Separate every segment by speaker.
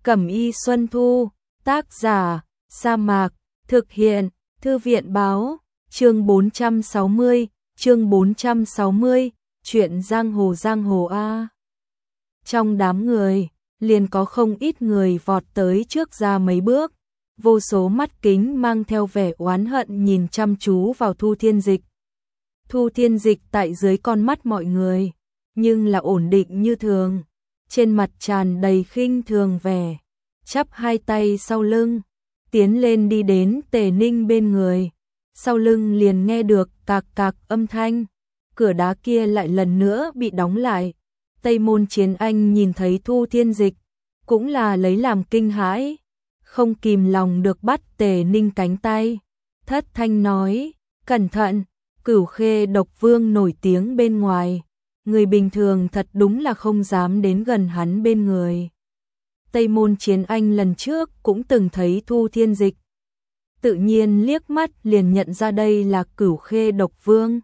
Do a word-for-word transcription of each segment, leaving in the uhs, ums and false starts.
Speaker 1: Cẩm y Xuân Thu, tác giả, Sa Mạc, thực hiện, Thư viện báo, chương bốn trăm sáu mươi, chương bốn trăm sáu mươi, chuyện giang hồ giang hồ a. Trong đám người, liền có không ít người vọt tới trước ra mấy bước, vô số mắt kính mang theo vẻ oán hận nhìn chăm chú vào Thu Thiên Dịch. Thu Thiên Dịch tại dưới con mắt mọi người, nhưng là ổn định như thường, trên mặt tràn đầy khinh thường vẻ, chắp hai tay sau lưng, tiến lên đi đến Tề Ninh bên người, sau lưng liền nghe được cạc cạc âm thanh, cửa đá kia lại lần nữa bị đóng lại. Tây Môn Chiến Anh nhìn thấy Thu Thiên Dịch, cũng là lấy làm kinh hãi, không kìm lòng được bắt Tề Ninh cánh tay, thất thanh nói, cẩn thận, Cửu Khê Độc Vương nổi tiếng bên ngoài, người bình thường thật đúng là không dám đến gần hắn bên người. Tây Môn Chiến Anh lần trước cũng từng thấy Thu Thiên Dịch, tự nhiên liếc mắt liền nhận ra đây là Cửu Khê Độc Vương.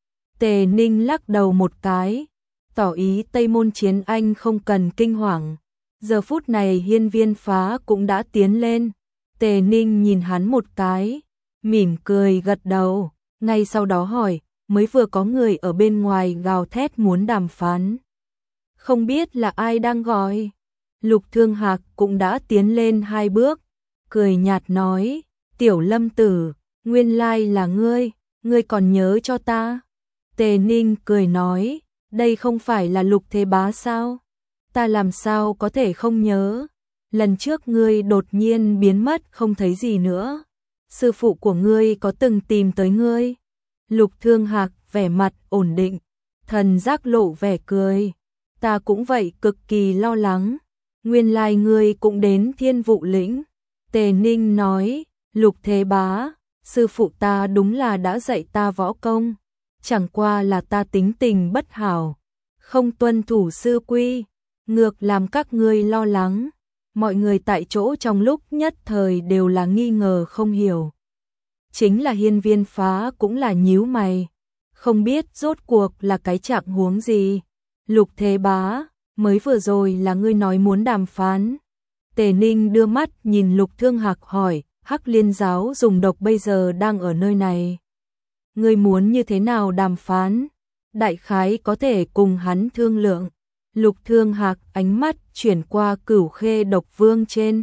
Speaker 1: Tề Ninh lắc đầu một cái, tỏ ý Tây Môn Chiến Anh không cần kinh hoàng. Giờ phút này Hiên Viên Phá cũng đã tiến lên, Tề Ninh nhìn hắn một cái, mỉm cười gật đầu, ngay sau đó hỏi, mới vừa có người ở bên ngoài gào thét muốn đàm phán. Không biết là ai đang gọi. Lục Thương Hạc cũng đã tiến lên hai bước, cười nhạt nói, Tiểu Lâm Tử, nguyên lai là ngươi, ngươi còn nhớ cho ta. Tề Ninh cười nói, đây không phải là Lục Thế Bá sao? Ta làm sao có thể không nhớ? Lần trước ngươi đột nhiên biến mất không thấy gì nữa. Sư phụ của ngươi có từng tìm tới ngươi? Lục Thương Hạc vẻ mặt ổn định, thần giác lộ vẻ cười. Ta cũng vậy, cực kỳ lo lắng. Nguyên lai ngươi cũng đến Thiên Vụ Lĩnh. Tề Ninh nói, Lục Thế Bá, sư phụ ta đúng là đã dạy ta võ công. Chẳng qua là ta tính tình bất hảo, không tuân thủ sư quy, ngược làm các ngươi lo lắng. Mọi người tại chỗ trong lúc nhất thời đều là nghi ngờ không hiểu. Chính là Hiên Viên Phá cũng là nhíu mày, không biết rốt cuộc là cái trạng huống gì. Lục Thế Bá, mới vừa rồi là ngươi nói muốn đàm phán. Tề Ninh đưa mắt nhìn Lục Thương Hạc hỏi, Hắc Liên giáo dùng độc bây giờ đang ở nơi này. Ngươi muốn như thế nào đàm phán? Đại khái có thể cùng hắn thương lượng. Lục Thương Hạc ánh mắt chuyển qua Cửu Khê Độc Vương trên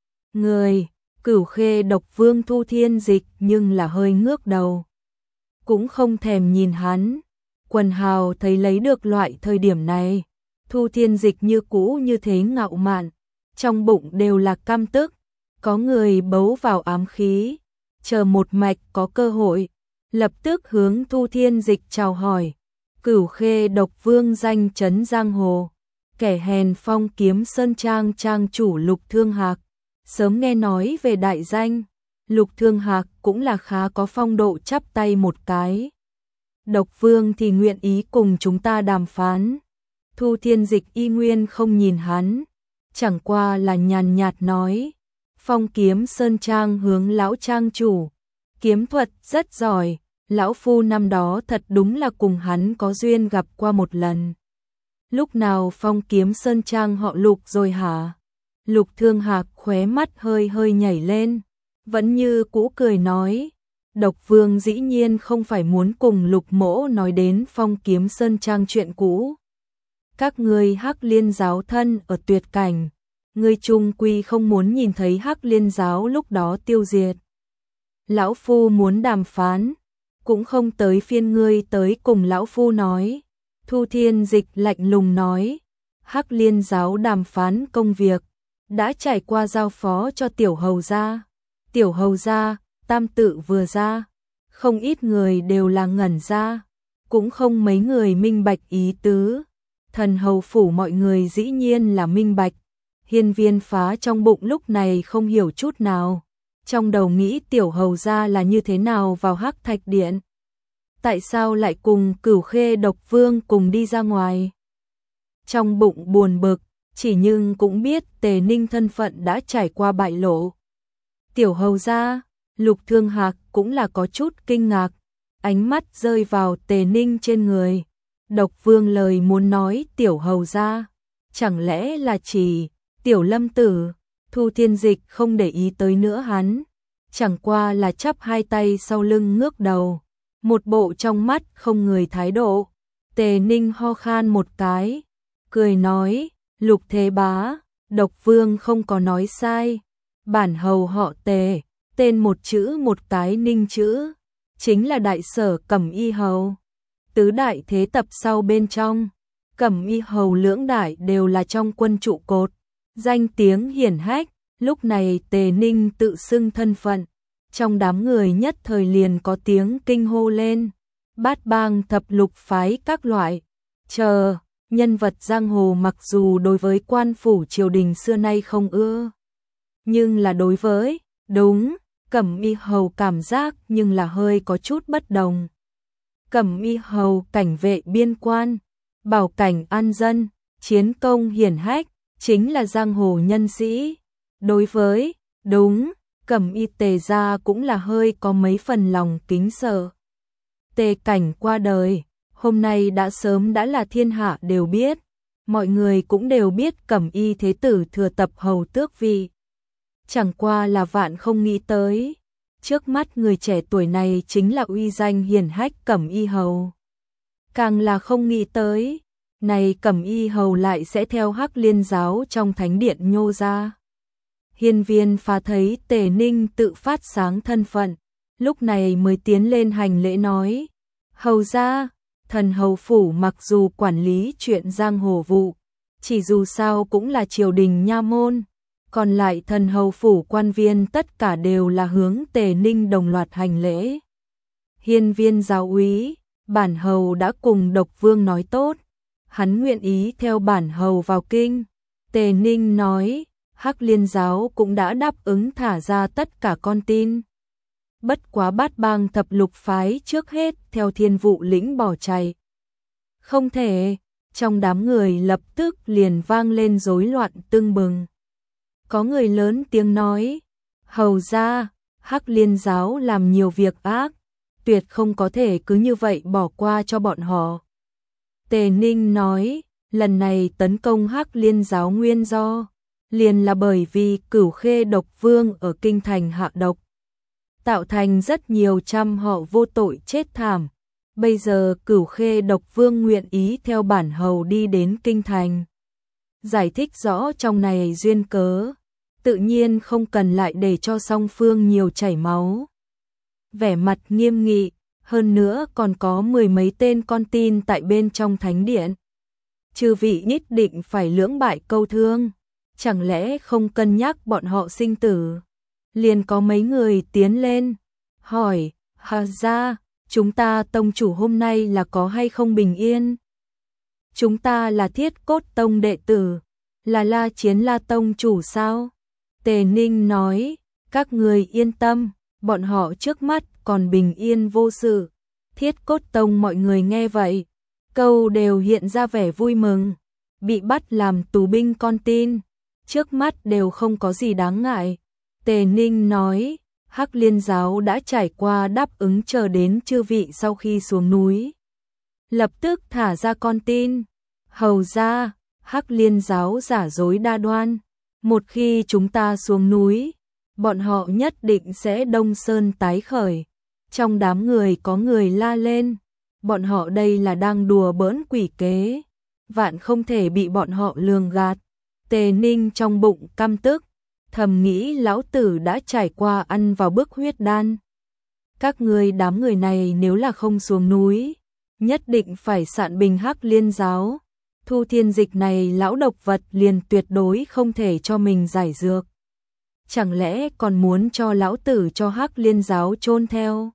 Speaker 1: người. Cửu Khê Độc Vương Thu Thiên Dịch nhưng là hơi ngước đầu, cũng không thèm nhìn hắn. Quần hào thấy lấy được loại thời điểm này, Thu Thiên Dịch như cũ như thế ngạo mạn, trong bụng đều là căm tức. Có người bấu vào ám khí, chờ một mạch có cơ hội, lập tức hướng Thu Thiên Dịch chào hỏi. Cửu Khê Độc Vương danh chấn giang hồ, kẻ hèn Phong Kiếm Sơn Trang trang chủ Lục Thương Hạc, sớm nghe nói về đại danh. Lục Thương Hạc cũng là khá có phong độ, chắp tay một cái. Độc Vương thì nguyện ý cùng chúng ta đàm phán. Thu Thiên Dịch y nguyên không nhìn hắn, chẳng qua là nhàn nhạt nói, Phong Kiếm Sơn Trang hướng lão trang chủ, kiếm thuật rất giỏi, lão phu năm đó thật đúng là cùng hắn có duyên gặp qua một lần. Lúc nào Phong Kiếm Sơn Trang họ Lục rồi hả? Lục Thương Hạc khóe mắt hơi hơi nhảy lên, vẫn như cũ cười nói, Độc Vương dĩ nhiên không phải muốn cùng Lục Mỗ nói đến Phong Kiếm Sơn Trang chuyện cũ. Các ngươi Hắc Liên giáo thân ở tuyệt cảnh, ngươi chung quy không muốn nhìn thấy Hắc Liên giáo lúc đó tiêu diệt. Lão phu muốn đàm phán, cũng không tới phiên ngươi tới cùng lão phu nói. Thu Thiên Dịch lạnh lùng nói, Hắc Liên giáo đàm phán công việc đã trải qua giao phó cho Tiểu Hầu gia. Tiểu Hầu gia, tam tự vừa ra, không ít người đều là ngẩn ra, cũng không mấy người minh bạch ý tứ. Thần hầu phủ mọi người dĩ nhiên là minh bạch. Hiên Viên Phá trong bụng lúc này không hiểu chút nào, trong đầu nghĩ Tiểu Hầu gia là như thế nào vào Hắc Thạch Điện, tại sao lại cùng Cửu Khê Độc Vương cùng đi ra ngoài. Trong bụng buồn bực, chỉ nhưng cũng biết Tề Ninh thân phận đã trải qua bại lộ. Tiểu Hầu gia, Lục Thương Hạc cũng là có chút kinh ngạc, ánh mắt rơi vào Tề Ninh trên người. Độc Vương lời muốn nói Tiểu Hầu gia, chẳng lẽ là chỉ Tiểu Lâm Tử? Thu Thiên Dịch không để ý tới nữa hắn, chẳng qua là chắp hai tay sau lưng ngước đầu, một bộ trong mắt không người thái độ. Tề Ninh ho khan một cái, cười nói, Lục Thế Bá, Độc Vương không có nói sai, bản hầu họ Tề, tên một chữ một cái ninh chữ, chính là đại sở Cẩm Y hầu. Tứ đại thế tập sau bên trong, Cẩm Y hầu lưỡng đại đều là trong quân trụ cột, danh tiếng hiển hách. Lúc này Tề Ninh tự xưng thân phận, trong đám người nhất thời liền có tiếng kinh hô lên, bát bang thập lục phái các loại, chờ, nhân vật giang hồ mặc dù đối với quan phủ triều đình xưa nay không ưa, nhưng là đối với, đúng, Cẩm Y hầu cảm giác nhưng là hơi có chút bất đồng. Cẩm Y hầu cảnh vệ biên quan, bảo cảnh an dân, chiến công hiển hách, chính là giang hồ nhân sĩ. Đối với, đúng, Cẩm Y Tề gia cũng là hơi có mấy phần lòng kính sợ. Tề Cảnh qua đời, hôm nay đã sớm đã là thiên hạ đều biết, mọi người cũng đều biết Cẩm Y thế tử thừa tập hầu tước vị. Chẳng qua là vạn không nghĩ tới, trước mắt người trẻ tuổi này chính là uy danh hiển hách Cẩm Y hầu. Càng là không nghĩ tới, này Cẩm Y hầu lại sẽ theo Hắc Liên giáo trong thánh điện nhô ra. Hiên Viên Phá thấy Tề Ninh tự phát sáng thân phận, lúc này mới tiến lên hành lễ nói, hầu gia, thần hầu phủ mặc dù quản lý chuyện giang hồ vụ, chỉ dù sao cũng là triều đình nha môn, còn lại thần hầu phủ quan viên tất cả đều là hướng Tề Ninh đồng loạt hành lễ. Hiên Viên giáo úy, bản hầu đã cùng Độc Vương nói tốt, hắn nguyện ý theo bản hầu vào kinh. Tề Ninh nói, Hắc Liên giáo cũng đã đáp ứng thả ra tất cả con tin. Bất quá bát bang thập lục phái trước hết theo Thiên Vụ lĩnh bỏ chạy. Không thể, trong đám người lập tức liền vang lên rối loạn tưng bừng. Có người lớn tiếng nói, hầu gia, Hắc Liên giáo làm nhiều việc ác, tuyệt không có thể cứ như vậy bỏ qua cho bọn họ. Tề Ninh nói, lần này tấn công Hắc Liên giáo nguyên do liền là bởi vì Cửu Khê Độc Vương ở kinh thành hạ độc, tạo thành rất nhiều trăm họ vô tội chết thảm. Bây giờ Cửu Khê Độc Vương nguyện ý theo bản hầu đi đến kinh thành, giải thích rõ trong này duyên cớ, tự nhiên không cần lại để cho song phương nhiều chảy máu. Vẻ mặt nghiêm nghị, hơn nữa còn có mười mấy tên con tin tại bên trong thánh điện. Chư vị nhất định phải lưỡng bại câu thương, chẳng lẽ không cân nhắc bọn họ sinh tử? Liền có mấy người tiến lên, hỏi, hà gia, chúng ta tông chủ hôm nay là có hay không bình yên? Chúng ta là Thiết Cốt tông đệ tử, là La Chiến La tông chủ sao? Tề Ninh nói, các người yên tâm, bọn họ trước mắt còn bình yên vô sự. Thiết Cốt tông mọi người nghe vậy, câu đều hiện ra vẻ vui mừng, bị bắt làm tù binh con tin, trước mắt đều không có gì đáng ngại. Tề Ninh nói, Hắc Liên giáo đã trải qua đáp ứng chờ đến chư vị sau khi xuống núi, lập tức thả ra con tin. Hầu gia, Hắc Liên giáo giả dối đa đoan, một khi chúng ta xuống núi, bọn họ nhất định sẽ đông sơn tái khởi. Trong đám người có người la lên, bọn họ đây là đang đùa bỡn quỷ kế, vạn không thể bị bọn họ lường gạt. Tề Ninh trong bụng căm tức, thầm nghĩ lão tử đã trải qua ăn vào bức huyết đan. Các người đám người này nếu là không xuống núi, nhất định phải sạn bình Hắc Liên giáo. Thu Thiên Dịch này lão độc vật liền tuyệt đối không thể cho mình giải dược. Chẳng lẽ còn muốn cho lão tử cho Hắc Liên giáo chôn theo?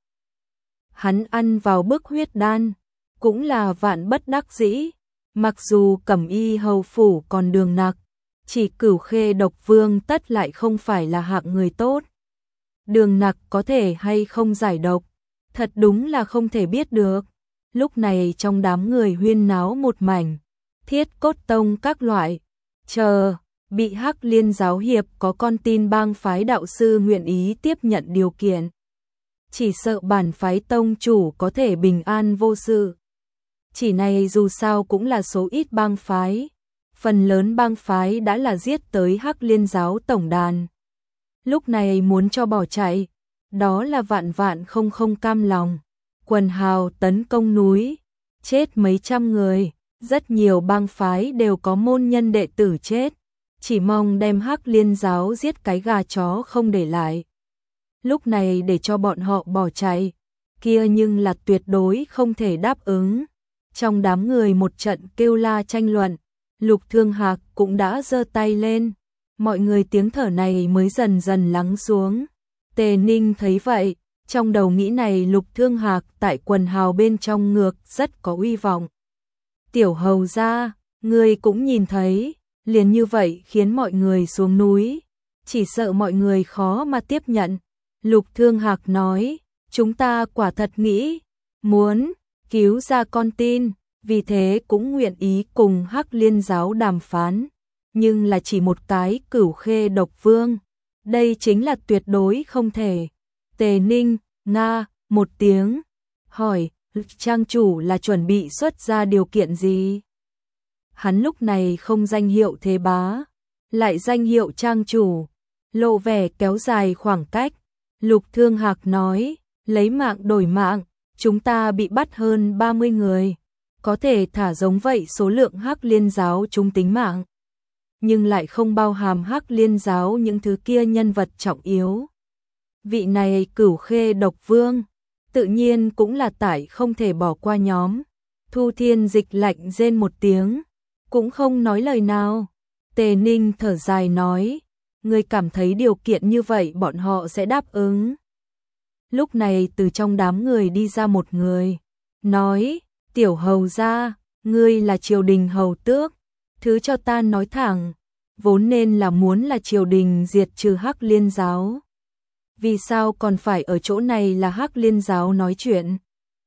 Speaker 1: Hắn ăn vào bức huyết đan, cũng là vạn bất đắc dĩ. Mặc dù Cẩm Y hầu phủ còn đường nặc, chỉ Cửu Khê Độc Vương tất lại không phải là hạng người tốt. Đường nặc có thể hay không giải độc, thật đúng là không thể biết được. Lúc này trong đám người huyên náo một mảnh, Thiết Cốt tông các loại, chờ, bị Hắc Liên giáo hiệp có con tin bang phái đạo sư nguyện ý tiếp nhận điều kiện. Chỉ sợ bản phái tông chủ có thể bình an vô sự. Chỉ này dù sao cũng là số ít bang phái, phần lớn bang phái đã là giết tới Hắc Liên giáo tổng đàn. Lúc này muốn cho bỏ chạy, đó là vạn vạn không không cam lòng. Quần hào tấn công núi, chết mấy trăm người, rất nhiều bang phái đều có môn nhân đệ tử chết, chỉ mong đem Hắc Liên giáo giết cái gà chó không để lại. Lúc này để cho bọn họ bỏ chạy, kia nhưng là tuyệt đối không thể đáp ứng. Trong đám người một trận kêu la tranh luận, Lục Thương Hạc cũng đã giơ tay lên, mọi người tiếng thở này mới dần dần lắng xuống. Tề Ninh thấy vậy, trong đầu nghĩ này Lục Thương Hạc tại quần hào bên trong ngược rất có uy vọng. Tiểu hầu gia, ngươi cũng nhìn thấy, liền như vậy khiến mọi người xuống núi, chỉ sợ mọi người khó mà tiếp nhận. Lục Thương Hạc nói, chúng ta quả thật nghĩ, muốn cứu ra con tin, vì thế cũng nguyện ý cùng Hắc Liên giáo đàm phán, nhưng là chỉ một cái Cửu Khê độc vương, đây chính là tuyệt đối không thể. Tề Ninh, nga, một tiếng, hỏi, trang chủ là chuẩn bị xuất ra điều kiện gì? Hắn lúc này không danh hiệu thế bá, lại danh hiệu trang chủ, lộ vẻ kéo dài khoảng cách. Lục Thương Hạc nói, lấy mạng đổi mạng, chúng ta bị bắt hơn ba mươi người, có thể thả giống vậy số lượng Hắc Liên giáo chúng tính mạng, nhưng lại không bao hàm Hắc Liên giáo những thứ kia nhân vật trọng yếu. Vị này Cửu Khê độc vương, tự nhiên cũng là tại không thể bỏ qua nhóm. Thu Thiên Dịch lạnh rên một tiếng, cũng không nói lời nào. Tề Ninh thở dài nói, ngươi cảm thấy điều kiện như vậy bọn họ sẽ đáp ứng. Lúc này từ trong đám người đi ra một người, nói, tiểu hầu gia, ngươi là triều đình hầu tước, thứ cho ta nói thẳng, vốn nên là muốn là triều đình diệt trừ Hắc Liên giáo. Vì sao còn phải ở chỗ này là Hắc Liên giáo nói chuyện?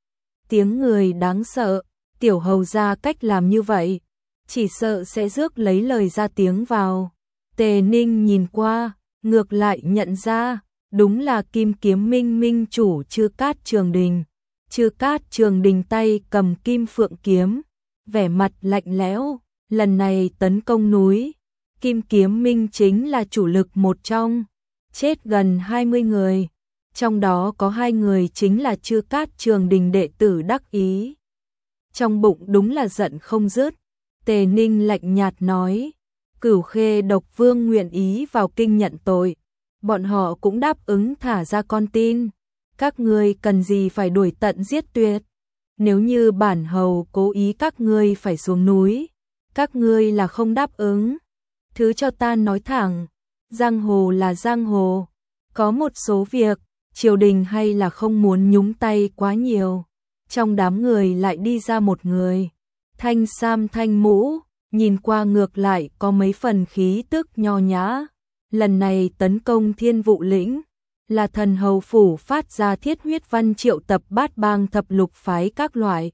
Speaker 1: Tiếng người đáng sợ, tiểu hầu gia cách làm như vậy, chỉ sợ sẽ rước lấy lời ra tiếng vào. Tề Ninh nhìn qua, ngược lại nhận ra, đúng là Kim Kiếm Minh minh chủ Chư Cát Trường Đình. Chư Cát Trường Đình tay cầm kim phượng kiếm, vẻ mặt lạnh lẽo, lần này tấn công núi, Kim Kiếm Minh chính là chủ lực một trong, chết gần hai mươi người, trong đó có hai người chính là Chư Cát Trường Đình đệ tử đắc ý. Trong bụng đúng là giận không dứt, Tề Ninh lạnh nhạt nói, Cửu Khê độc vương nguyện ý vào kinh nhận tội, bọn họ cũng đáp ứng thả ra con tin, các ngươi cần gì phải đuổi tận giết tuyệt. Nếu như bản hầu cố ý các ngươi phải xuống núi, các ngươi là không đáp ứng. Thứ cho ta nói thẳng, giang hồ là giang hồ, có một số việc, triều đình hay là không muốn nhúng tay quá nhiều. Trong đám người lại đi ra một người, thanh sam thanh mũ, nhìn qua ngược lại có mấy phần khí tức nho nhã. Lần này tấn công Thiên Vụ lĩnh, là thần hầu phủ phát ra thiết huyết văn triệu tập bát bang thập lục phái các loại.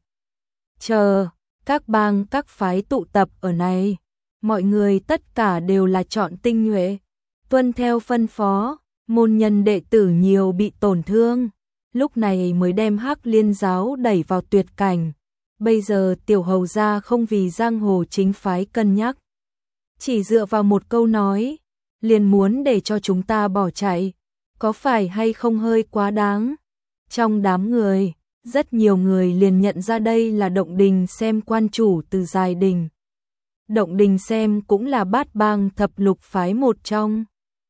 Speaker 1: Chờ, các bang các phái tụ tập ở này, mọi người tất cả đều là chọn tinh nhuệ, tuân theo phân phó, môn nhân đệ tử nhiều bị tổn thương, lúc này mới đem Hắc Liên giáo đẩy vào tuyệt cảnh. Bây giờ tiểu hầu gia không vì giang hồ chính phái cân nhắc, chỉ dựa vào một câu nói, liền muốn để cho chúng ta bỏ chạy, có phải hay không hơi quá đáng? Trong đám người, rất nhiều người liền nhận ra đây là Động Đình Xem quan chủ Từ Giai Đình. Động Đình Xem cũng là bát bang thập lục phái một trong.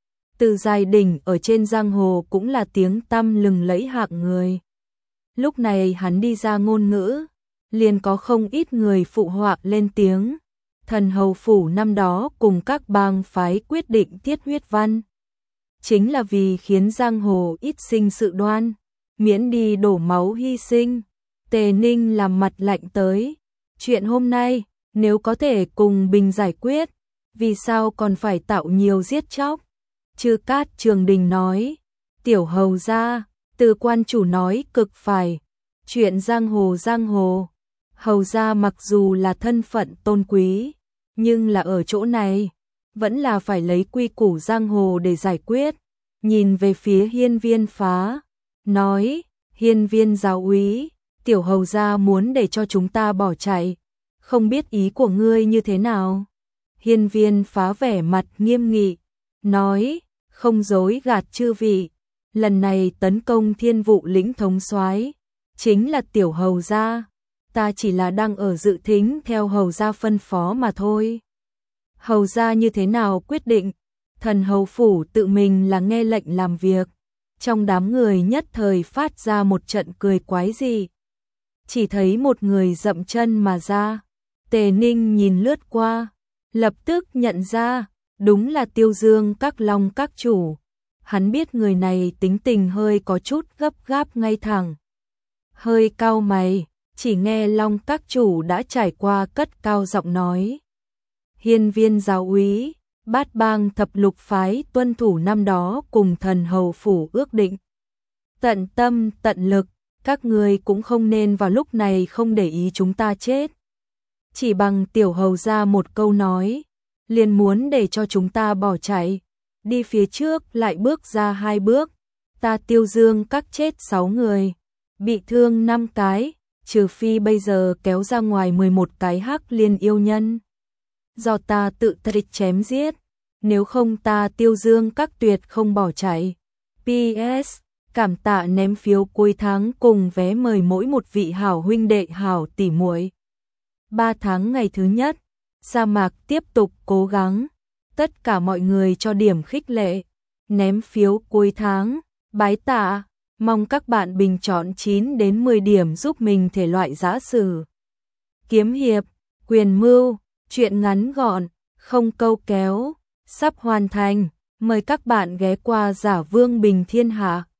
Speaker 1: Từ Giai Đình ở trên giang hồ cũng là tiếng tăm lừng lẫy hạng người. Lúc này hắn đi ra ngôn ngữ, liền có không ít người phụ họa lên tiếng. Thần hầu phủ năm đó cùng các bang phái quyết định tiết huyết văn, chính là vì khiến giang hồ ít sinh sự đoan, miễn đi đổ máu hy sinh. Tề Ninh làm mặt lạnh tới, chuyện hôm nay nếu có thể cùng bình giải quyết, vì sao còn phải tạo nhiều giết chóc? Chư Cát Trường Đình nói, tiểu hầu gia, từ quan chủ nói cực phải, chuyện giang hồ giang hồ, hầu gia mặc dù là thân phận tôn quý, nhưng là ở chỗ này, vẫn là phải lấy quy củ giang hồ để giải quyết. Nhìn về phía Hiên Viên Phá, nói, Hiên Viên giáo úy, tiểu hầu gia muốn để cho chúng ta bỏ chạy, không biết ý của ngươi như thế nào? Hiên Viên Phá vẻ mặt nghiêm nghị, nói, không dối gạt chư vị, lần này tấn công Thiên Vụ lĩnh thống soái chính là tiểu hầu gia, ta chỉ là đang ở dự thính theo hầu gia phân phó mà thôi. Hầu gia như thế nào quyết định, thần hầu phủ tự mình là nghe lệnh làm việc. Trong đám người nhất thời phát ra một trận cười quái dị. Chỉ thấy một người dậm chân mà ra, Tề Ninh nhìn lướt qua, lập tức nhận ra, đúng là Tiêu Dương Các Long các chủ. Hắn biết người này tính tình hơi có chút gấp gáp ngay thẳng. Hơi cau mày, chỉ nghe Long các chủ đã trải qua cất cao giọng nói. Hiên Viên giáo úy, Bát Bang thập lục phái tuân thủ năm đó cùng thần hầu phủ ước định. Tận tâm, tận lực, các người cũng không nên vào lúc này không để ý chúng ta chết. Chỉ bằng tiểu hầu ra một câu nói, liền muốn để cho chúng ta bỏ chạy. Đi phía trước lại bước ra hai bước, ta Tiêu Dương các chết sáu người, bị thương năm cái, trừ phi bây giờ kéo ra ngoài mười một cái hắc liên yêu nhân. Do ta tự tịch chém giết, nếu không ta Tiêu Dương các tuyệt không bỏ chạy. pê ét Cảm tạ ném phiếu cuối tháng cùng vé mời mỗi một vị hảo huynh đệ hảo tỷ muội. Ba tháng ngày thứ nhất, sa mạc tiếp tục cố gắng. Tất cả mọi người cho điểm khích lệ, ném phiếu cuối tháng, bái tạ, mong các bạn bình chọn chín đến mười điểm giúp mình thể loại giã sử. Kiếm hiệp, quyền mưu, truyện ngắn gọn, không câu kéo, sắp hoàn thành, mời các bạn ghé qua Giả Vương Bình Thiên Hạ.